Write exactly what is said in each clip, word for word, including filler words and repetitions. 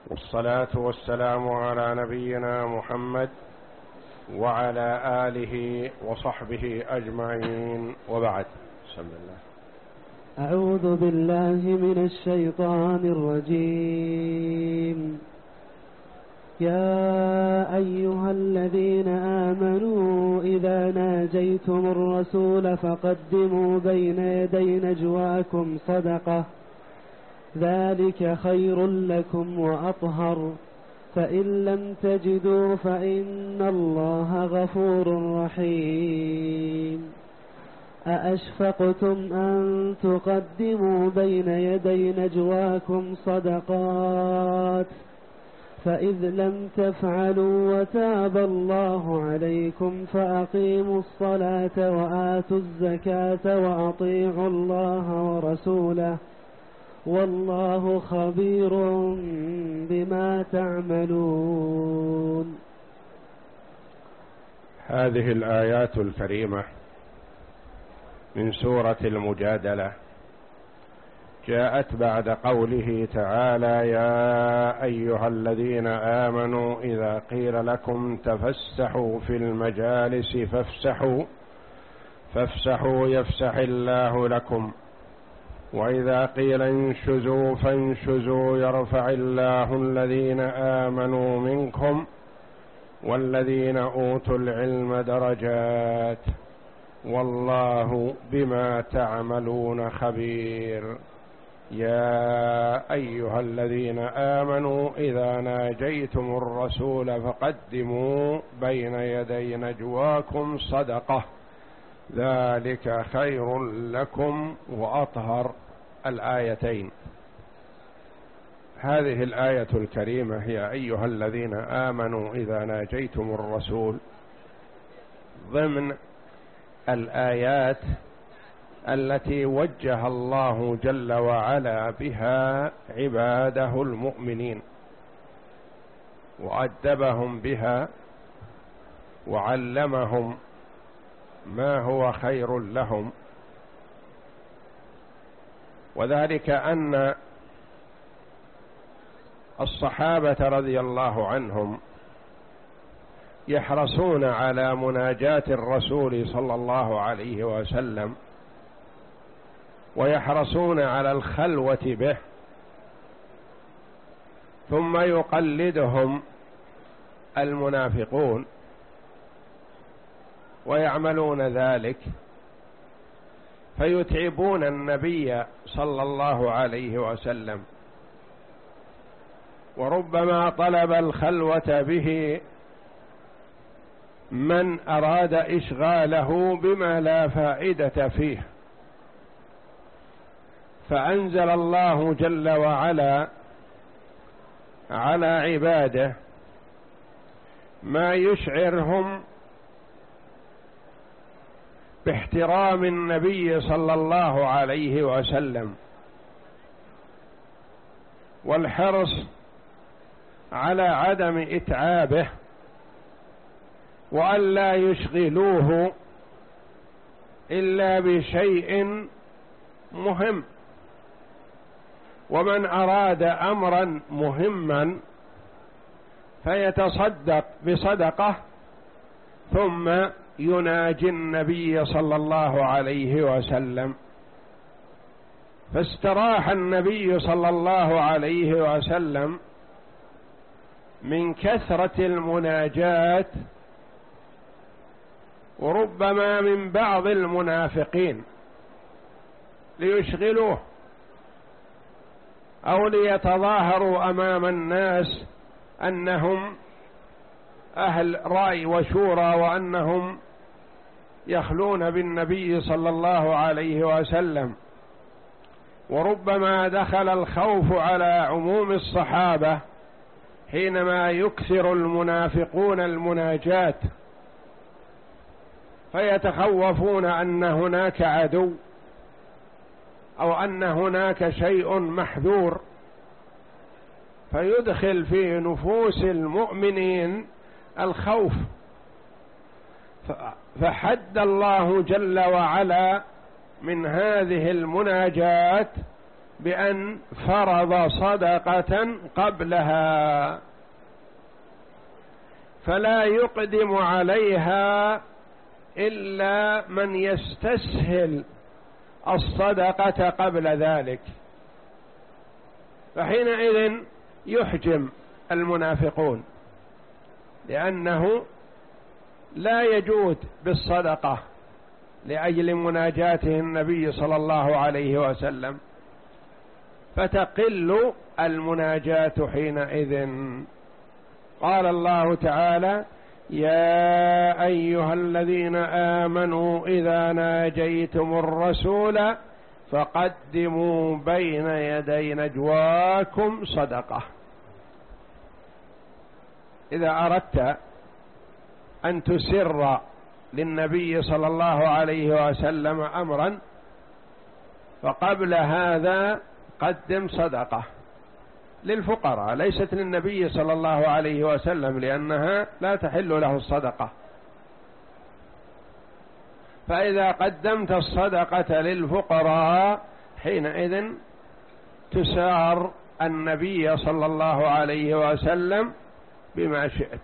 والصلاة والسلام على نبينا محمد وعلى آله وصحبه أجمعين، وبعد. بسم الله. أعوذ بالله من الشيطان الرجيم. يا أيها الذين آمنوا إذا ناجيتم الرسول فقدموا بين يدي نجواكم صدقة، ذلك خير لكم وأطهر، فإن لم تجدوا فإن الله غفور رحيم. أأشفقتم أن تقدموا بين يدي نجواكم صدقات، فإذ لم تفعلوا وتاب الله عليكم فأقيموا الصلاة وآتوا الزكاة وأطيعوا الله ورسوله، والله خبير بما تعملون. هذه الآيات الكريمة من سورة المجادلة جاءت بعد قوله تعالى: يا أيها الذين آمنوا إذا قيل لكم تفسحوا في المجالس فافسحوا فافسحوا يفسح الله لكم، وإذا قيل انشزوا فانشزوا يرفع الله الذين آمنوا منكم والذين أوتوا العلم درجات، والله بما تعملون خبير. يا أيها الذين آمنوا إذا ناجيتم الرسول فقدموا بين يدي نجواكم صدقة، ذلك خير لكم وأطهر. الآيتين. هذه الآية الكريمة هي أيها الذين آمنوا إذا ناجيتم الرسول ضمن الآيات التي وجه الله جل وعلا بها عباده المؤمنين وأدبهم بها وعلمهم ما هو خير لهم، وذلك أن الصحابة رضي الله عنهم يحرصون على مناجاة الرسول صلى الله عليه وسلم، ويحرصون على الخلوة به، ثم يقلدهم المنافقون ويعملون ذلك، فيتعبون النبي صلى الله عليه وسلم، وربما طلب الخلوة به من أراد إشغاله بما لا فائدة فيه، فأنزل الله جل وعلا على عباده ما يشعرهم باحترام النبي صلى الله عليه وسلم والحرص على عدم إتعابه، وأن لا يشغلوه إلا بشيء مهم. ومن أراد أمرا مهما فيتصدق بصدقة ثم يناجي النبي صلى الله عليه وسلم، فاستراح النبي صلى الله عليه وسلم من كثرة المناجاة، وربما من بعض المنافقين ليشغلوه أو ليتظاهروا أمام الناس أنهم أهل رأي وشورى وأنهم يخلون بالنبي صلى الله عليه وسلم. وربما دخل الخوف على عموم الصحابة حينما يكثر المنافقون المناجاة، فيتخوفون أن هناك عدو أو أن هناك شيء محذور، فيدخل في نفوس المؤمنين الخوف، فحد الله جل وعلا من هذه المناجاة بأن فرض صدقة قبلها، فلا يقدم عليها إلا من يستسهل الصدقة قبل ذلك، فحينئذ يحجم المنافقون، لأنه لا يجود بالصدقة لأجل مناجاته النبي صلى الله عليه وسلم، فتقل المناجاة حينئذ. قال الله تعالى: يا أيها الذين آمنوا إذا ناجيتم الرسول فقدموا بين يدي نجواكم صدقة. إذا أردت أن تسر للنبي صلى الله عليه وسلم أمرا، فقبل هذا قدم صدقة للفقراء، ليست للنبي صلى الله عليه وسلم، لأنها لا تحل له الصدقة. فإذا قدمت الصدقة للفقراء حينئذ تسار النبي صلى الله عليه وسلم بما شئت.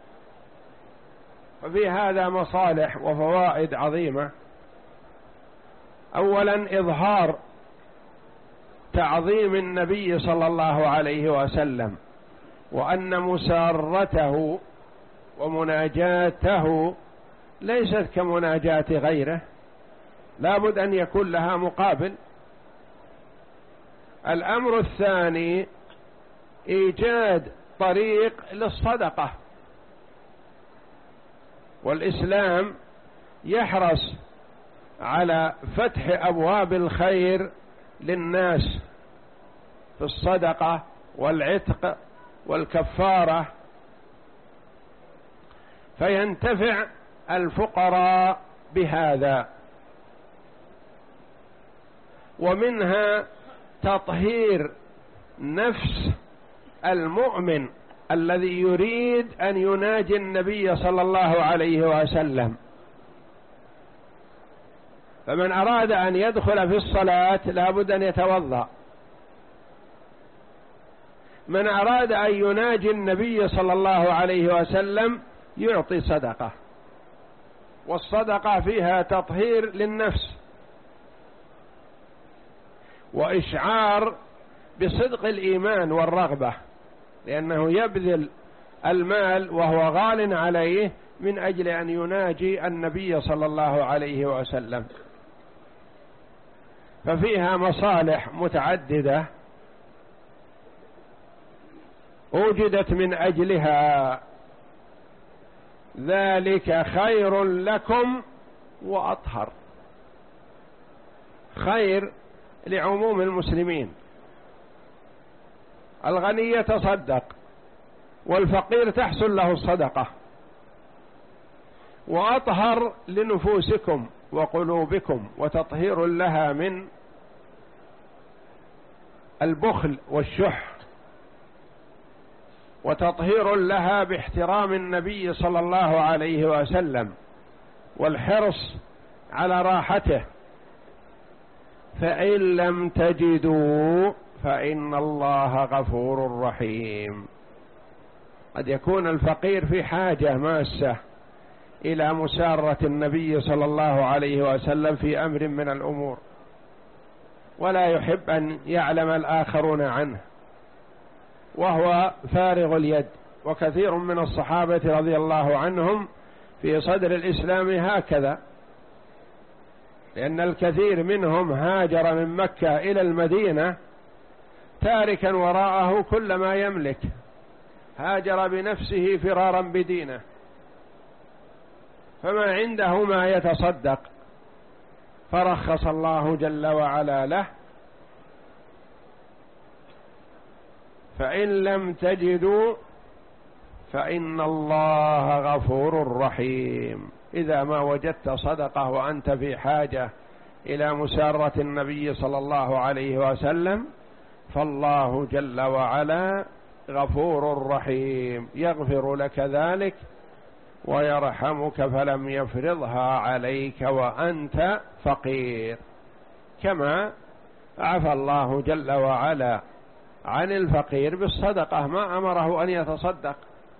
وفي هذا مصالح وفوائد عظيمة. أولا إظهار تعظيم النبي صلى الله عليه وسلم، وأن مسارته ومناجاته ليست كمناجاة غيره، لا بد أن يكون لها مقابل. الأمر الثاني إيجاد طريق للصدقة، والإسلام يحرص على فتح أبواب الخير للناس في الصدقة والعتق والكفارة، فينتفع الفقراء بهذا. ومنها تطهير نفس المؤمن الذي يريد أن يناجي النبي صلى الله عليه وسلم. فمن أراد أن يدخل في الصلاة لا بد أن يتوضأ، من أراد أن يناجي النبي صلى الله عليه وسلم يعطي صدقة، والصدقة فيها تطهير للنفس وإشعار بصدق الإيمان والرغبة، لأنه يبذل المال وهو غال عليه من أجل أن يناجي النبي صلى الله عليه وسلم. ففيها مصالح متعددة وجدت من أجلها، ذلك خير لكم وأطهر. خير لعموم المسلمين، الغني يتصدق والفقير تحصل له الصدقة، وأطهر لنفوسكم وقلوبكم وتطهير لها من البخل والشح، وتطهير لها باحترام النبي صلى الله عليه وسلم والحرص على راحته. فإن لم تجدوا فإن الله غفور رحيم. قد يكون الفقير في حاجة ماسة إلى مسارة النبي صلى الله عليه وسلم في أمر من الأمور، ولا يحب أن يعلم الآخرون عنه، وهو فارغ اليد. وكثير من الصحابة رضي الله عنهم في صدر الإسلام هكذا، لأن الكثير منهم هاجر من مكة إلى المدينة تاركا وراءه كل ما يملك، هاجر بنفسه فرارا بدينه، فما عنده ما يتصدق، فرخص الله جل وعلا له. فإن لم تجدوا فإن الله غفور رحيم. إذا ما وجدت صدقة وأنت في حاجة إلى مسارة النبي صلى الله عليه وسلم، فالله جل وعلا غفور رحيم، يغفر لك ذلك ويرحمك فلم يفرضها عليك وأنت فقير، كما عفى الله جل وعلا عن الفقير بالصدقة، ما أمره أن يتصدق.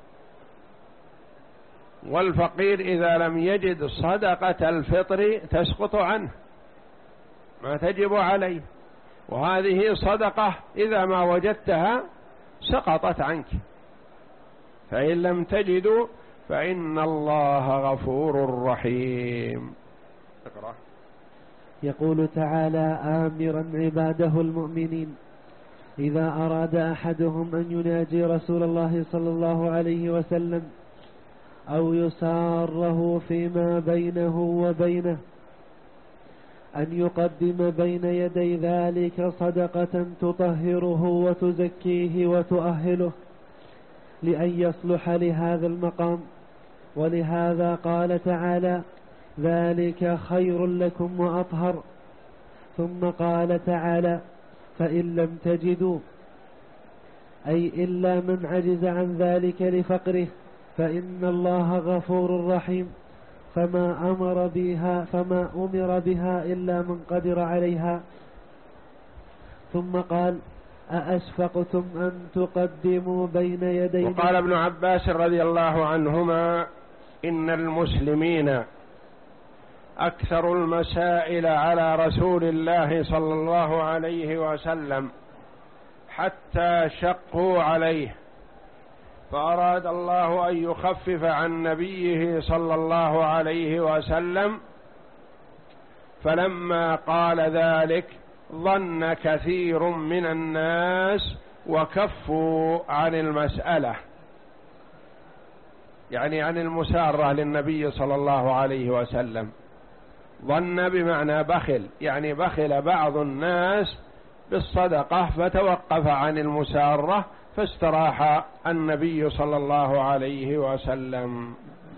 والفقير إذا لم يجد صدقة الفطر تسقط عنه، ما تجب عليه، وهذه صدقة إذا ما وجدتها سقطت عنك. فإن لم تجدوا فإن الله غفور رحيم. اقرأ. يقول تعالى آمرا عباده المؤمنين: إذا أراد أحدهم أن يناجي رسول الله صلى الله عليه وسلم أو يساره فيما بينه وبينه أن يقدم بين يدي ذلك صدقة تطهره وتزكيه وتؤهله لأن يصلح لهذا المقام. ولهذا قال تعالى: ذلك خير لكم وأطهر. ثم قال تعالى: فإن لم تجدوا، أي إلا من عجز عن ذلك لفقره، فإن الله غفور رحيم. فما أمر بها فما أمر بها إلا من قدر عليها. ثم قال: أأشفقتم أن تقدموا بين يدي. وقال ابن عباس رضي الله عنهما: إن المسلمين أكثر المسائل على رسول الله صلى الله عليه وسلم حتى شقوا عليه، فأراد الله أن يخفف عن نبيه صلى الله عليه وسلم، فلما قال ذلك ظن كثير من الناس وكفوا عن المسألة، يعني عن المسارة للنبي صلى الله عليه وسلم. ظن بمعنى بخل، يعني بخل بعض الناس بالصدقة فتوقف عن المسارة، فاستراح النبي صلى الله عليه وسلم.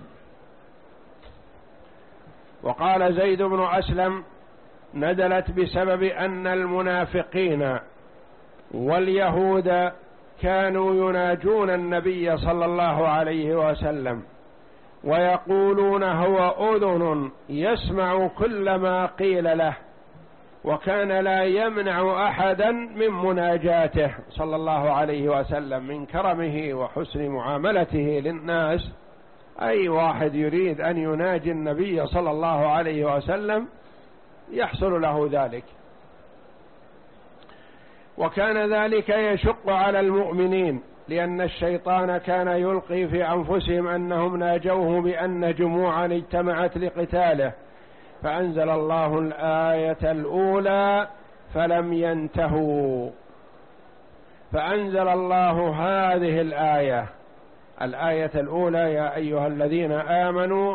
وقال زيد بن أسلم: نزلت بسبب أن المنافقين واليهود كانوا يناجون النبي صلى الله عليه وسلم ويقولون هو أذن يسمع كل ما قيل له، وكان لا يمنع أحدا من مناجاته صلى الله عليه وسلم من كرمه وحسن معاملته للناس. أي واحد يريد أن يناجي النبي صلى الله عليه وسلم يحصل له ذلك، وكان ذلك يشق على المؤمنين، لأن الشيطان كان يلقي في أنفسهم أنهم ناجوه بأن جموعا اجتمعت لقتاله، فأنزل الله الآية الأولى: فلم ينتهوا. فأنزل الله هذه الآية الآية الأولى: يا أيها الذين آمنوا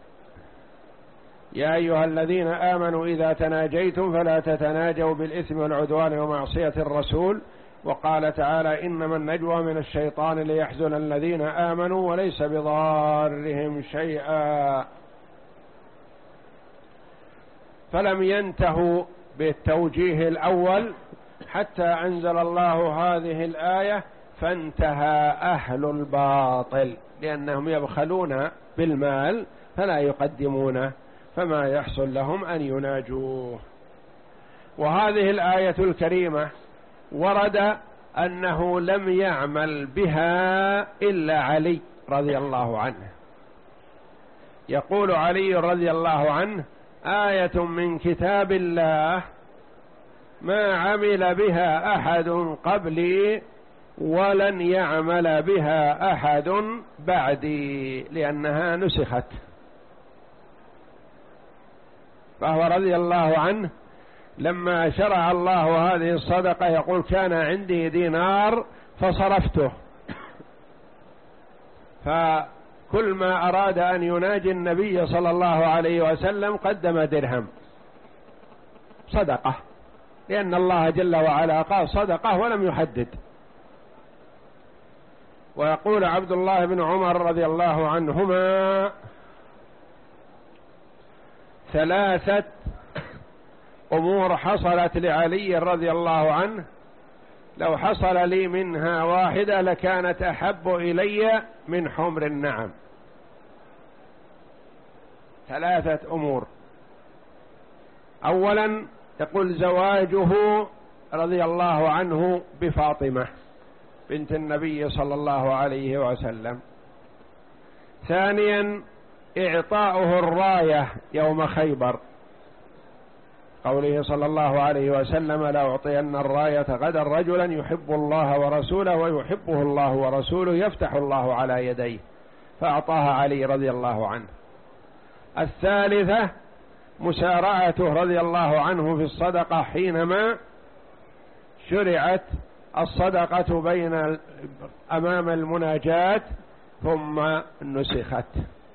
يا أيها الذين آمنوا إذا تناجيتم فلا تتناجوا بالإثم والعدوان ومعصية الرسول. وقال تعالى: إنما النجوى من الشيطان ليحزن الذين آمنوا وليس بضارهم شيئا. فلم ينتهوا بالتوجيه الأول حتى أنزل الله هذه الآية: فانتهى أهل الباطل، لأنهم يبخلون بالمال فلا يقدمونه، فما يحصل لهم أن يناجوه. وهذه الآية الكريمة ورد أنه لم يعمل بها إلا علي رضي الله عنه. يقول علي رضي الله عنه: آية من كتاب الله ما عمل بها أحد قبلي ولن يعمل بها أحد بعدي، لأنها نسخت. فهو رضي الله عنه لما شرع الله هذه الصدقة يقول: كان عندي دينار فصرفته، فكل ما أراد أن يناجي النبي صلى الله عليه وسلم قدم درهم صدقة، لأن الله جل وعلا قال صدقة ولم يحدد. ويقول عبد الله بن عمر رضي الله عنهما: ثلاثة أمور حصلت لعلي رضي الله عنه لو حصل لي منها واحدة لكانت أحب إلي من حمر النعم. ثلاثة أمور: أولا يقول زواجه رضي الله عنه بفاطمة بنت النبي صلى الله عليه وسلم. ثانيا إعطاؤه الراية يوم خيبر، قوله صلى الله عليه وسلم لأعطين الراية غدا رجلا يحب الله ورسوله ويحبه الله ورسوله يفتح الله على يديه، فأعطاها علي رضي الله عنه. الثالثة مسارعته رضي الله عنه في الصدقة حينما شرعت الصدقة بين أمام المناجاة ثم نسخت،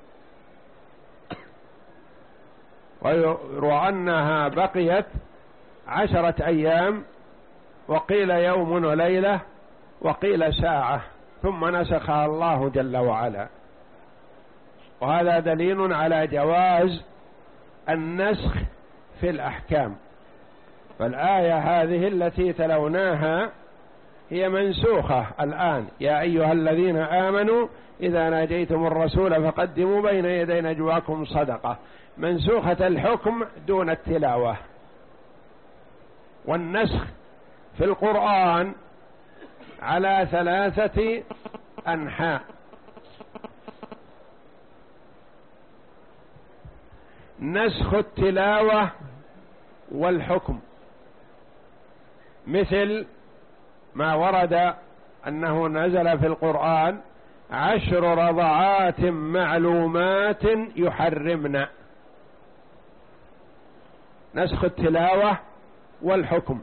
ويروى أنها بقيت عشرة أيام، وقيل يوم وليلة، وقيل ساعة، ثم نسخها الله جل وعلا. وهذا دليل على جواز النسخ في الأحكام. فالآية هذه التي تلوناها هي منسوخة الآن، يا أيها الذين آمنوا إذا ناجيتم الرسول فقدموا بين يدي نجواكم صدقة، منسوخة الحكم دون التلاوة. والنسخ في القرآن على ثلاثة أنحاء: نسخ التلاوة والحكم، مثل ما ورد أنه نزل في القرآن عشر رضعات معلومات يحرمن، نسخ التلاوة والحكم.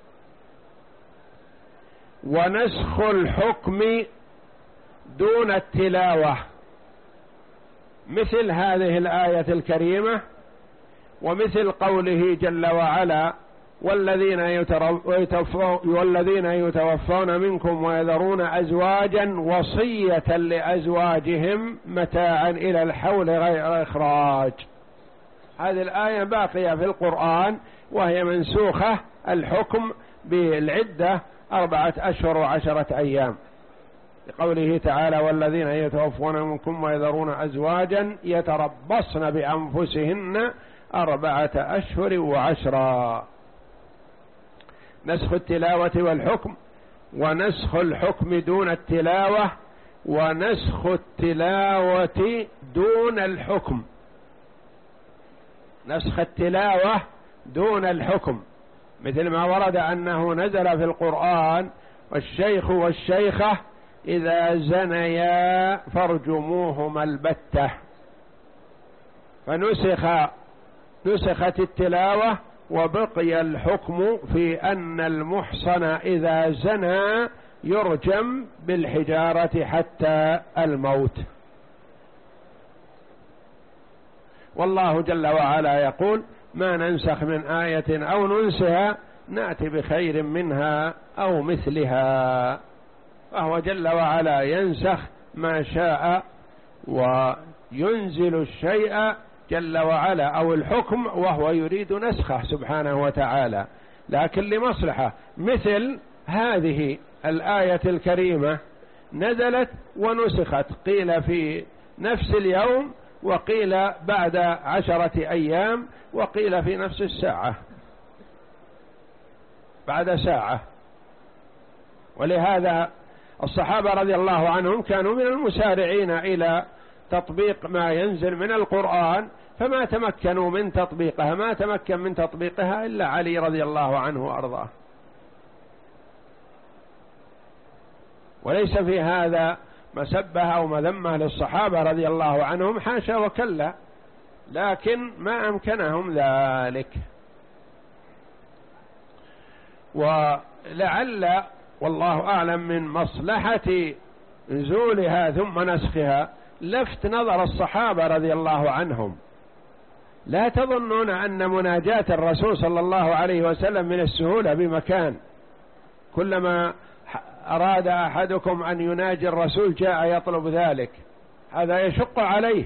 ونسخ الحكم دون التلاوة، مثل هذه الآية الكريمة، ومثل قوله جل وعلا والذين والذين يتوفون منكم ويذرون أزواجا وصية لأزواجهم متاعا إلى الحول غير إخراج. هذه الآية باقية في القرآن وهي منسوخة الحكم بالعدة أربعة أشهر وعشرة أيام، لقوله تعالى والذين يتوفون منكم ويذرون أزواجا يتربصن بأنفسهن أربعة أشهر وعشرا. نسخ التلاوة والحكم، ونسخ الحكم دون التلاوة، ونسخ التلاوة دون الحكم. نسخ التلاوة دون الحكم مثل ما ورد أنه نزل في القرآن والشيخ والشيخة إذا زنيا فارجموهما البتة، فنسخ نسخت التلاوة وبقي الحكم في أن المحصن إذا زنى يرجم بالحجارة حتى الموت. والله جل وعلا يقول ما ننسخ من آية أو ننسها نأتي بخير منها أو مثلها. فهو جل وعلا ينسخ ما شاء وينزل الشيء جل وعلا أو الحكم وهو يريد نسخه سبحانه وتعالى، لكن لمصلحة. مثل هذه الآية الكريمة نزلت ونسخت، قيل في نفس اليوم، وقيل بعد عشرة أيام، وقيل في نفس الساعة بعد ساعة. ولهذا الصحابة رضي الله عنهم كانوا من المسارعين إلى تطبيق ما ينزل من القرآن، فما تمكنوا من تطبيقها، ما تمكن من تطبيقها إلا علي رضي الله عنه وأرضاه. وليس في هذا مسبة أو مذمة للصحابة رضي الله عنهم، حاشا وكلا، لكن ما أمكنهم ذلك. ولعل والله أعلم من مصلحة نزولها ثم نسخها لفت نظر الصحابة رضي الله عنهم. لا تظنون أن مناجاة الرسول صلى الله عليه وسلم من السهولة بمكان، كلما أراد أحدكم أن يناجي الرسول جاء يطلب ذلك، هذا يشق عليه.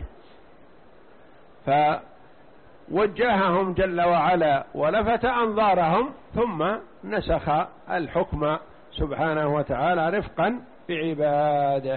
فوجههم جل وعلا ولفت أنظارهم ثم نسخ الحكم سبحانه وتعالى رفقا بعباده.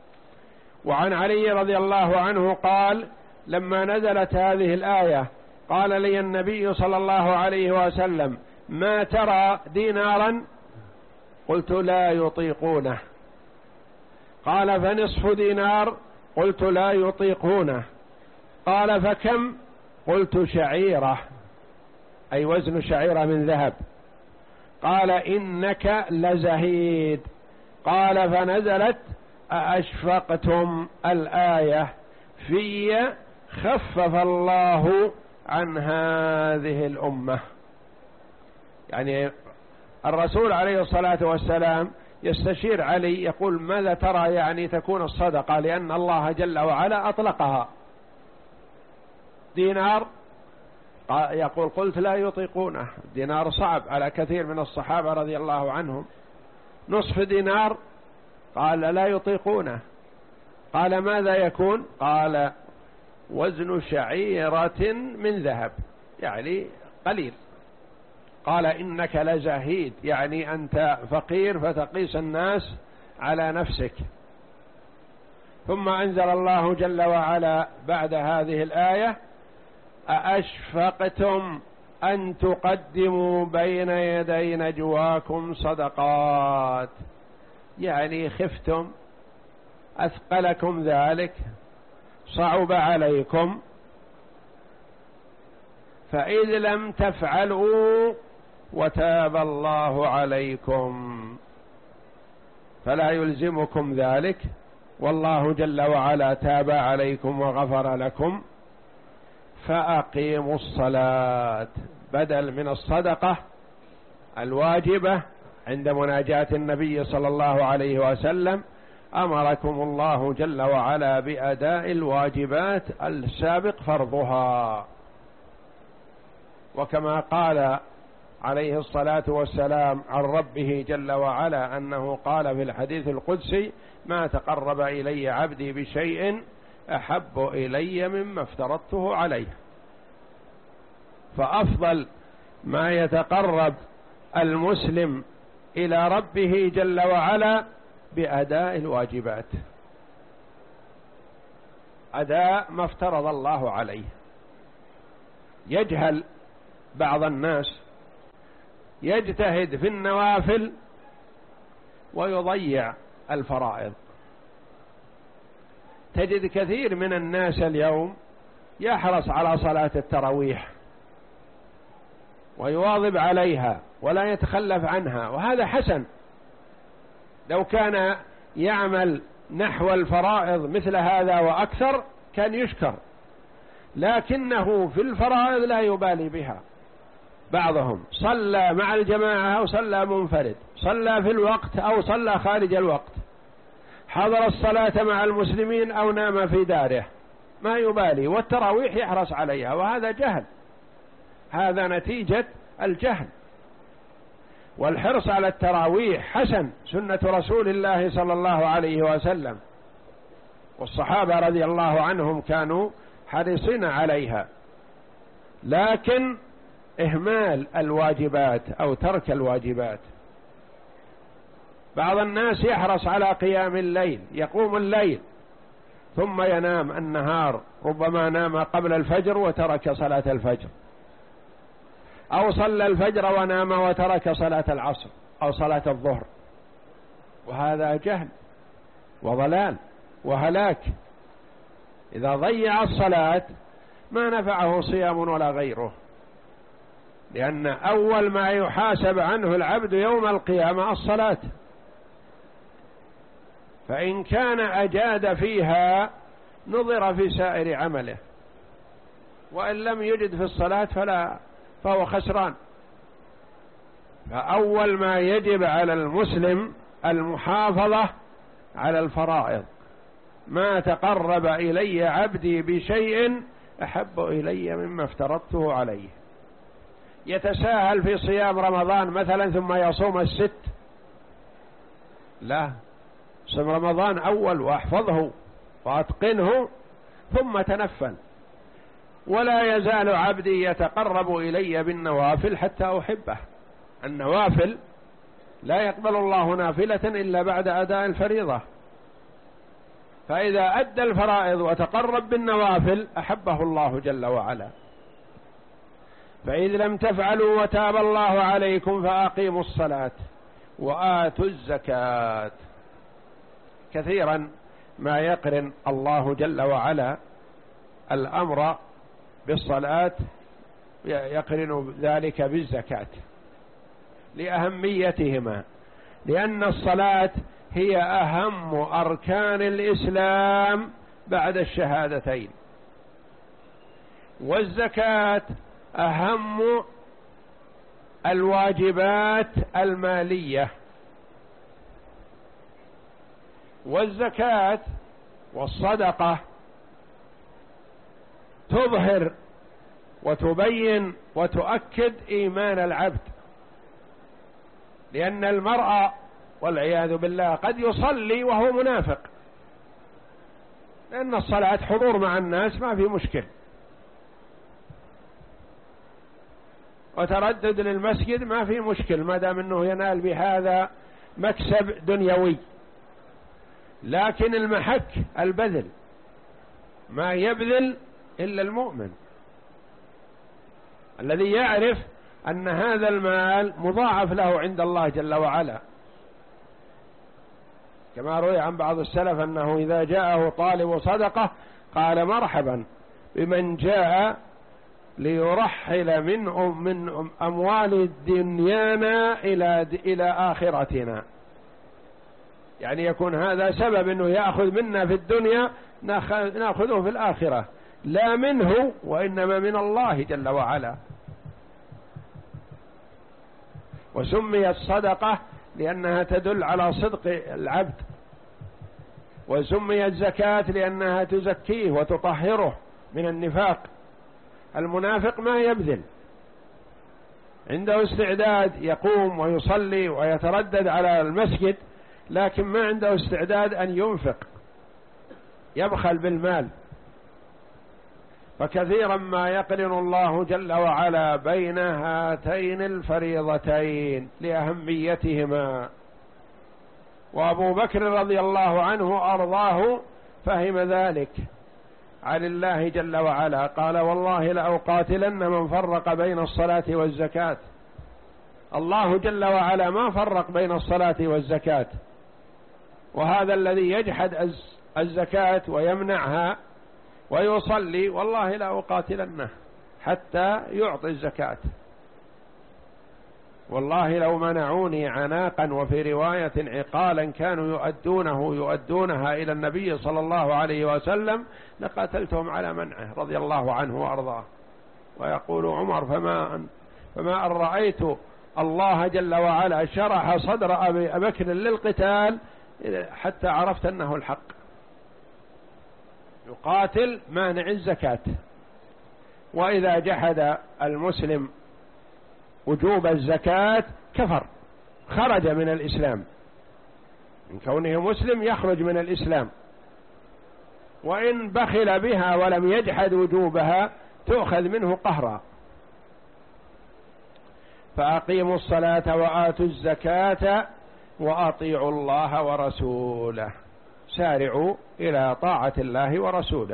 وعن علي رضي الله عنه قال لما نزلت هذه الآية قال لي النبي صلى الله عليه وسلم: ما ترى دينارا؟ قلت: لا يطيقونه. قال: فنصف دينار؟ قلت: لا يطيقونه. قال: فكم؟ قلت: شعيرة، أي وزن شعيرة من ذهب. قال: إنك لزهيد. قال: فنزلت: أأشفقتم الآية في خفف الله عن هذه الأمة. يعني الرسول عليه الصلاة والسلام يستشير علي، يقول: ماذا ترى يعني تكون الصدقة؟ لأن الله جل وعلا أطلقها. دينار؟ يقول: قلت: لا يطيقونه، دينار صعب على كثير من الصحابة رضي الله عنهم. نصف دينار؟ قال: لا يطيقونه. قال: ماذا يكون؟ قال: وزن شعيرة من ذهب، يعني قليل. قال: إنك لزهيد، يعني أنت فقير فتقيس الناس على نفسك. ثم أنزل الله جل وعلا بعد هذه الآية: أأشفقتم أن تقدموا بين يدي نجواكم صدقات، يعني خفتم، أثقلكم ذلك، صعب عليكم، فإذ لم تفعلوا وتاب الله عليكم فلا يلزمكم ذلك، والله جل وعلا تاب عليكم وغفر لكم، فأقيموا الصلاة، بدل من الصدقة الواجبة عند مناجاة النبي صلى الله عليه وسلم، أمركم الله جل وعلا بأداء الواجبات السابق فرضها. وكما قال عليه الصلاة والسلام عن ربه جل وعلا أنه قال في الحديث القدسي: ما تقرب إلي عبدي بشيء أحب إلي مما افترضته عليه. فأفضل ما يتقرب المسلم إلى ربه جل وعلا بأداء الواجبات، أداء ما افترض الله عليه. يجهل بعض الناس، يجتهد في النوافل ويضيع الفرائض. تجد كثير من الناس اليوم يحرص على صلاة التراويح ويواظب عليها ولا يتخلف عنها، وهذا حسن. لو كان يعمل نحو الفرائض مثل هذا وأكثر كان يشكر، لكنه في الفرائض لا يبالي بها. بعضهم صلى مع الجماعة أو صلى منفرد، صلى في الوقت أو صلى خارج الوقت، حضر الصلاة مع المسلمين أو نام في داره، ما يبالي، والتراويح يحرص عليها، وهذا جهل، هذا نتيجة الجهل. والحرص على التراويح حسن، سنة رسول الله صلى الله عليه وسلم، والصحابة رضي الله عنهم كانوا حريصين عليها، لكن إهمال الواجبات أو ترك الواجبات. بعض الناس يحرص على قيام الليل، يقوم الليل ثم ينام النهار، ربما نام قبل الفجر وترك صلاة الفجر، أو صلى الفجر ونام وترك صلاة العصر أو صلاة الظهر، وهذا جهل وضلال وهلاك. إذا ضيع الصلاة ما نفعه صيام ولا غيره، لأن أول ما يحاسب عنه العبد يوم القيامة الصلاة، فإن كان أجاد فيها نظر في سائر عمله، وإن لم يجد في الصلاة فلا فهو خسران. فأول ما يجب على المسلم المحافظة على الفرائض. ما تقرب إلي عبدي بشيء أحب إلي مما افترضته عليه. يتساهل في صيام رمضان مثلا ثم يصوم الست، لا، صم رمضان أول واحفظه وأتقنه ثم تنفل. ولا يزال عبدي يتقرب إلي بالنوافل حتى أحبه. النوافل لا يقبل الله نافلة إلا بعد أداء الفريضة، فإذا أدى الفرائض وتقرب بالنوافل أحبه الله جل وعلا. فإذ لم تفعلوا وتاب الله عليكم فأقيموا الصلاة وآتوا الزكاة. كثيرا ما يقرن الله جل وعلا الأمر بالصلاة، يقرن ذلك بالزكاة لأهميتهما، لأن الصلاة هي أهم أركان الإسلام بعد الشهادتين، والزكاة أهم الواجبات المالية. والزكاة والصدقة تظهر وتبين وتؤكد إيمان العبد، لأن المرء والعياذ بالله قد يصلي وهو منافق، لأن الصلاة حضور مع الناس ما في مشكل، وتردد للمسجد ما في مشكل ما دام انه ينال بهذا مكسب دنيوي. لكن المحك البذل، ما يبذل إلا المؤمن الذي يعرف أن هذا المال مضاعف له عند الله جل وعلا، كما روي عن بعض السلف أنه إذا جاءه طالب صدقة قال مرحبا بمن جاء ليرحل من من أموال دنيانا إلى إلى آخرتنا، يعني يكون هذا سبب أنه يأخذ منا في الدنيا نأخذه في الآخرة، لا منه وإنما من الله جل وعلا. وسميت صدقة لأنها تدل على صدق العبد، وسميت زكاة لأنها تزكيه وتطهره من النفاق. المنافق ما يبذل، عنده استعداد يقوم ويصلي ويتردد على المسجد، لكن ما عنده استعداد أن ينفق، يبخل بالمال. فكثيرا ما يقرن الله جل وعلا بين هاتين الفريضتين لأهميتهما. وأبو بكر رضي الله عنه أرضاه فهم ذلك عن الله جل وعلا، قال والله لأقاتلن من فرق بين الصلاة والزكاة. الله جل وعلا ما فرق بين الصلاة والزكاة، وهذا الذي يجحد الزكاة ويمنعها ويصلي والله لأقاتلنه حتى يعطي الزكاة. والله لو منعوني عناقا وفي رواية عقالا كانوا يؤدونه يؤدونها إلى النبي صلى الله عليه وسلم لقاتلتهم على منعه رضي الله عنه وأرضاه. ويقول عمر فما أن, فما أن رأيت الله جل وعلا شرح صدر أبي بكر للقتال حتى عرفت أنه الحق. يقاتل مانع الزكاة، وإذا جحد المسلم وجوب الزكاة كفر، خرج من الإسلام، من كونه مسلم يخرج من الإسلام. وإن بخل بها ولم يجحد وجوبها تؤخذ منه قهرا. فأقيموا الصلاة وآتوا الزكاة وأطيعوا الله ورسوله، سارعوا إلى طاعة الله ورسوله،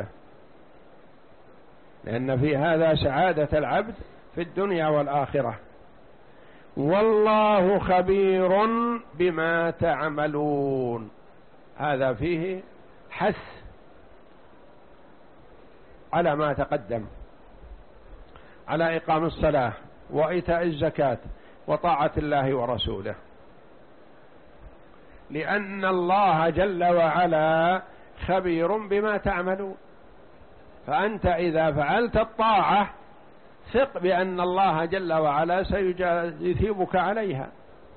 لأن في هذا سعادة العبد في الدنيا والآخرة. والله خبير بما تعملون، هذا فيه حث على ما تقدم، على إقام الصلاة وإيتاء الزكاة وطاعة الله ورسوله، لأن الله جل وعلا خبير بما تعملون. فأنت إذا فعلت الطاعة ثق بأن الله جل وعلا سيثيبك عليها.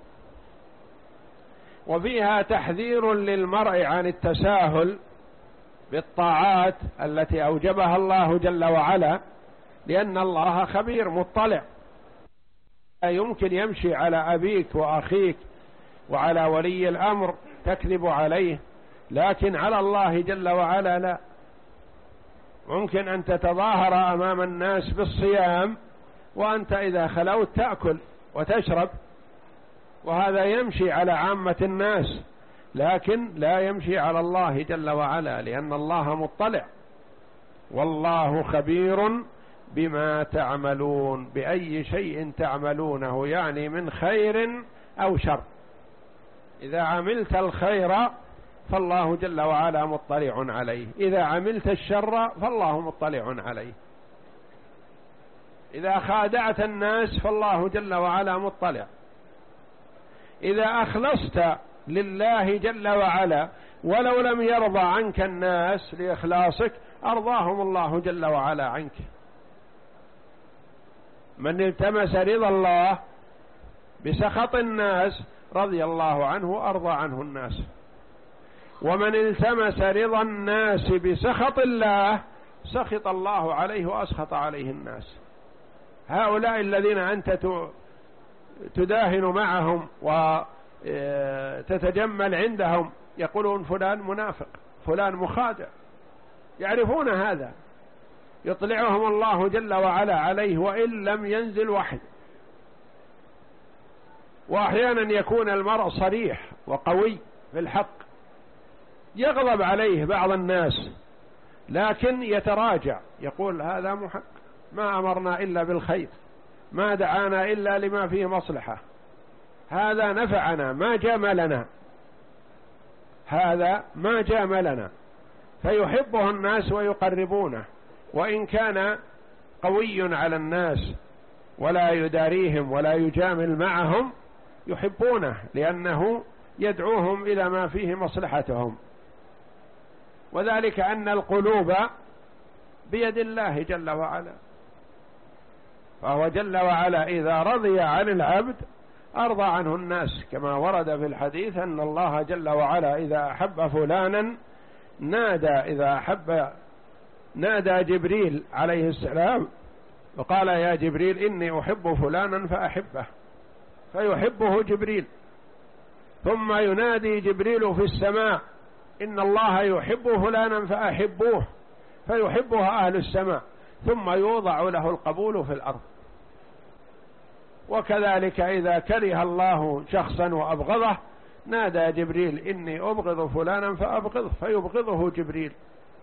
وفيها تحذير للمرء عن التساهل بالطاعات التي أوجبها الله جل وعلا، لأن الله خبير مطلع. لا يمكن يمشي على أبيك وأخيك وعلى ولي الأمر تكذب عليه، لكن على الله جل وعلا لا. ممكن أن تتظاهر أمام الناس بالصيام وأنت إذا خلوت تأكل وتشرب، وهذا يمشي على عامة الناس، لكن لا يمشي على الله جل وعلا، لأن الله مطلع. والله خبير بما تعملون، بأي شيء تعملونه، يعني من خير أو شر. إذا عملت الخير فالله جل وعلا مطلع عليه، إذا عملت الشر فالله مطلع عليه، إذا خادعت الناس فالله جل وعلا مطلع، إذا أخلصت لله جل وعلا ولو لم يرضى عنك الناس لإخلاصك أرضاهم الله جل وعلا عنك. من التمس رضا الله بسخط الناس رضي الله عنه وأرضى عنه الناس، ومن التمس رضا الناس بسخط الله سخط الله عليه وأسخط عليه الناس. هؤلاء الذين أنت تداهن معهم وتتجمل عندهم يقولون فلان منافق، فلان مخادع، يعرفون هذا، يطلعهم الله جل وعلا عليه وإن لم ينزل وحي. وأحيانا يكون المرء صريح وقوي في الحق، يغضب عليه بعض الناس لكن يتراجع، يقول هذا محق، ما أمرنا إلا بالخير، ما دعانا إلا لما فيه مصلحة، هذا نفعنا ما جاملنا، هذا ما جاملنا، فيحبه الناس ويقربونه، وإن كان قوي على الناس ولا يداريهم ولا يجامل معهم يحبونه، لأنه يدعوهم إلى ما فيه مصلحتهم. وذلك أن القلوب بيد الله جل وعلا، فهو جل وعلا إذا رضي عن العبد أرضى عنه الناس، كما ورد في الحديث أن الله جل وعلا إذا أحب فلانا نادى، إذا أحب نادى جبريل عليه السلام وقال يا جبريل إني أحب فلانا فأحبه، فيحبه جبريل، ثم ينادي جبريل في السماء إن الله يحب فلانا فأحبوه، فيحبها أهل السماء، ثم يوضع له القبول في الأرض. وكذلك إذا كره الله شخصا وأبغضه نادى جبريل إني أبغض فلانا فأبغضه، فيبغضه جبريل،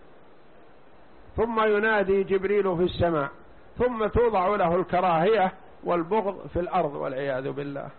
ثم ينادي جبريل في السماء، ثم توضع له الكراهية والبغض في الأرض والعياذ بالله.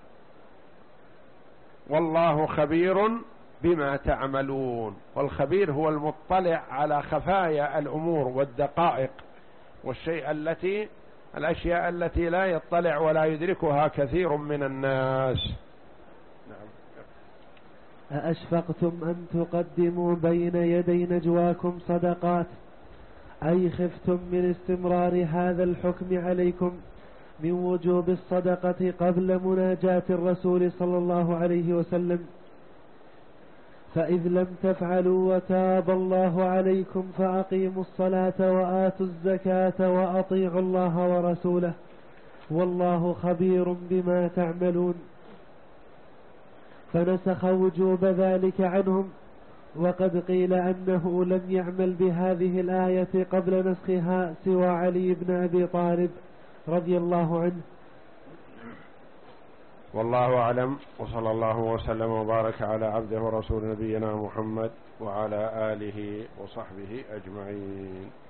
والله خبير بما تعملون، والخبير هو المطلع على خفايا الأمور والدقائق والشيء التي الأشياء التي لا يطلع ولا يدركها كثير من الناس. نعم. أأشفقتم أن تقدموا بين يدي نجواكم صدقات، أي خفتم من استمرار هذا الحكم عليكم من وجوب الصدقة قبل مناجاة الرسول صلى الله عليه وسلم، فإذ لم تفعلوا وتاب الله عليكم فأقيموا الصلاة وآتوا الزكاة وأطيعوا الله ورسوله والله خبير بما تعملون. فنسخ وجوب ذلك عنهم، وقد قيل أنه لم يعمل بهذه الآية قبل نسخها سوى علي بن أبي طالب رضي الله عنه. والله أعلم، وصلى الله وسلم وبارك على عبده ورسول نبينا محمد وعلى آله وصحبه أجمعين.